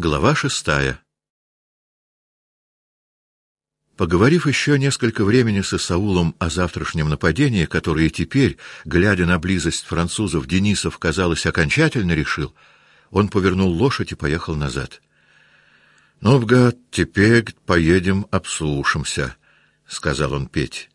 Глава 6. Поговорив еще несколько времени с Исаулом о завтрашнем нападении, которое теперь, глядя на близость французов, Денисов, казалось, окончательно решил, он повернул лошадь и поехал назад. — Ну, гад, теперь поедем обслушаемся, — сказал он Пете.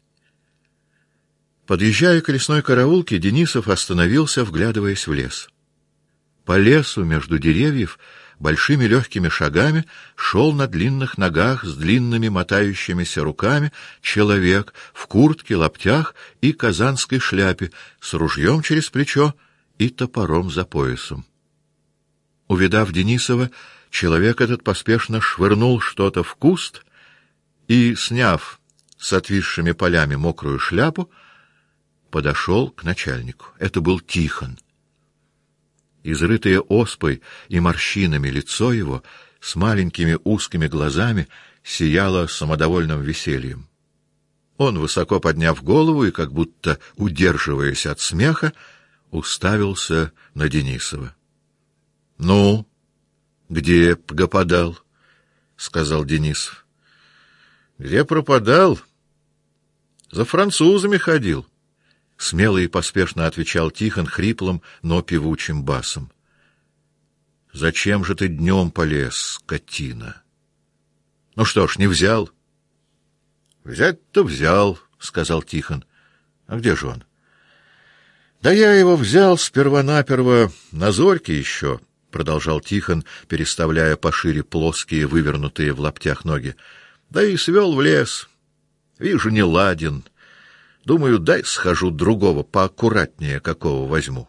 Подъезжая к лесной караулке, Денисов остановился, вглядываясь в лес. По лесу между деревьев большими легкими шагами шел на длинных ногах с длинными мотающимися руками человек в куртке, лаптях и казанской шляпе, с ружьем через плечо и топором за поясом. Увидав Денисова, человек этот поспешно швырнул что-то в куст и, сняв с отвисшими полями мокрую шляпу, подошел к начальнику. Это был Тихон. Изрытое оспой и морщинами лицо его с маленькими узкими глазами сияло самодовольным весельем. Он, высоко подняв голову и как будто удерживаясь от смеха, уставился на Денисова. — Ну, где пропадал? — сказал Денисов. — Где пропадал? За французами ходил. Смело и поспешно отвечал Тихон хриплым, но певучим басом. — Зачем же ты днем полез, скотина? — Ну что ж, не взял? — Взять-то взял, — сказал Тихон. — А где же он? — Да я его взял сперва-наперво на зорьке еще, — продолжал Тихон, переставляя пошире плоские, вывернутые в лаптях ноги. — Да и свел в лес. Вижу, не ладен. Думаю, дай схожу другого, поаккуратнее какого возьму.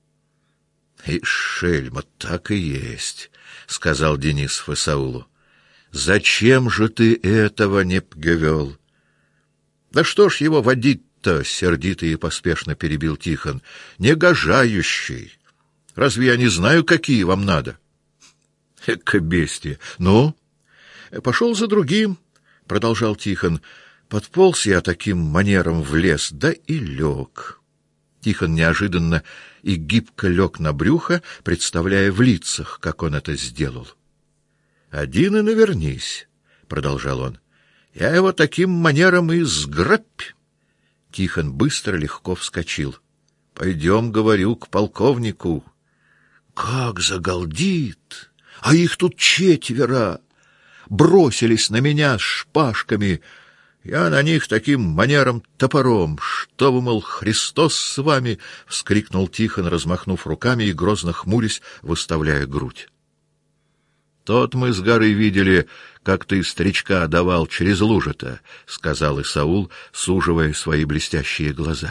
— И шельма, так и есть, — сказал Денисов Исаулу. — Зачем же ты этого не повел? — Да что ж его водить-то, — сердито и поспешно перебил Тихон, — негожающий. Разве я не знаю, какие вам надо? — Эка бестия! Ну? — Пошел за другим, — продолжал Тихон. Подполз я таким манером в лес, да и лег. Тихон неожиданно и гибко лег на брюхо, представляя в лицах, как он это сделал. — Один и навернись, — продолжал он. — Я его таким манером и сграбь. Тихон быстро, легко вскочил. — Пойдем, говорю, к полковнику. — Как загалдит! А их тут 4! Бросились на меня с шпажками. Я на них таким манером топором. Что вы, мол, Христос с вами? — вскрикнул Тихон, размахнув руками и грозно хмурясь, выставляя грудь. — Тот мы с горы видели, как ты старичка давал через лужи-то, — сказал Исаул, суживая свои блестящие глаза.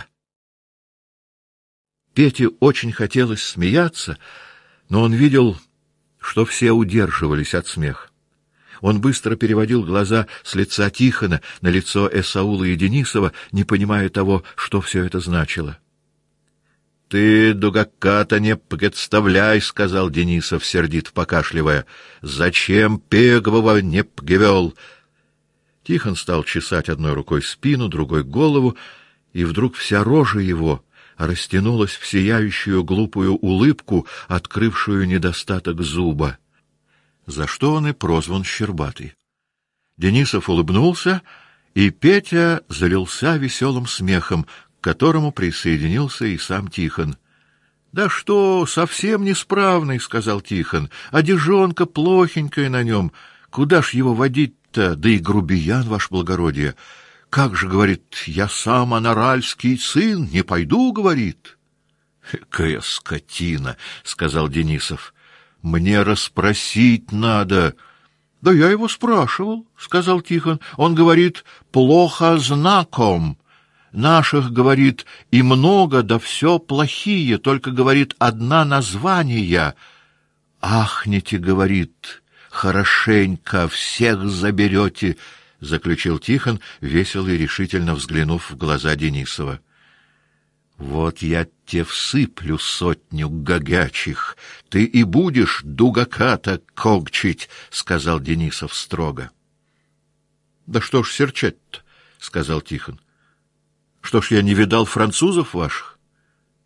Пете очень хотелось смеяться, но он видел, что все удерживались от смеха. Он быстро переводил глаза с лица Тихона на лицо Исаула и Денисова, не понимая того, что все это значило. — Ты, дугака-то, не представляй, — сказал Денисов, сердито покашливая. — Зачем Пегового не повел? Тихон стал чесать одной рукой спину, другой — голову, и вдруг вся рожа его растянулась в сияющую глупую улыбку, открывшую недостаток зуба, за что он и прозван Щербатый. Денисов улыбнулся, и Петя залился веселым смехом, к которому присоединился и сам Тихон. — Да что, совсем несправный, — сказал Тихон, — одежонка плохенькая на нем. Куда ж его водить-то? Да и грубиян, ваше благородие. Как же, говорит, я сам анаральский сын, не пойду, говорит. — Какая скотина, — сказал Денисов. — Мне расспросить надо. — Да я его спрашивал, — сказал Тихон. Он говорит, плохо знаком. Наших, говорит, и много, да все плохие, только, говорит, одна названия. Ахните, говорит, хорошенько, всех заберете, — заключил Тихон, весело и решительно взглянув в глаза Денисова. — Вот я тебе всыплю 100 гагячих, ты и будешь дугака-то когчить, — сказал Денисов строго. — Да что ж серчать-то, — сказал Тихон. — Что ж я не видал французов ваших?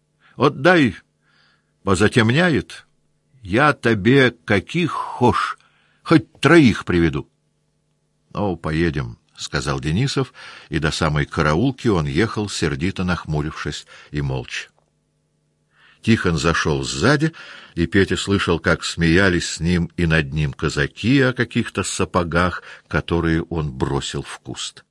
Отдай, позатемняет, я тебе каких хошь Хоть троих приведу. — Ну, поедем, — сказал Денисов, и до самой караулки он ехал, сердито нахмурившись и молча. Тихон зашел сзади, и Петя слышал, как смеялись с ним и над ним казаки о каких-то сапогах, которые он бросил в куст.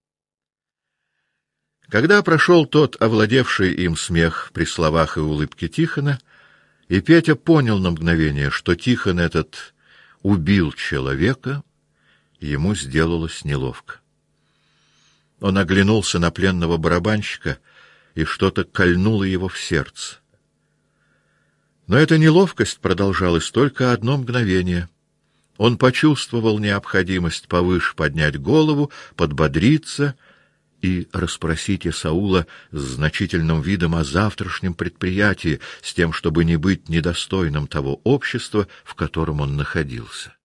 Когда прошел тот овладевший им смех при словах и улыбке Тихона, и Петя понял на мгновение, что Тихон этот убил человека, ему сделалось неловко. Он оглянулся на пленного барабанщика, и что-то кольнуло его в сердце. Но эта неловкость продолжалась только одно мгновение. Он почувствовал необходимость повыше поднять голову, подбодриться и расспросить Исаула с значительным видом о завтрашнем предприятии, с тем, чтобы не быть недостойным того общества, в котором он находился.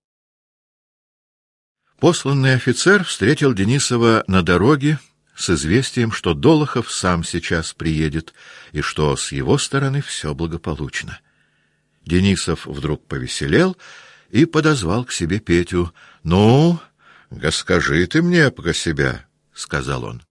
Посланный офицер встретил Денисова на дороге с известием, что Долохов сам сейчас приедет и что с его стороны все благополучно. Денисов вдруг повеселел и подозвал к себе Петю. — Ну, расскажи ты мне про себя, — сказал он.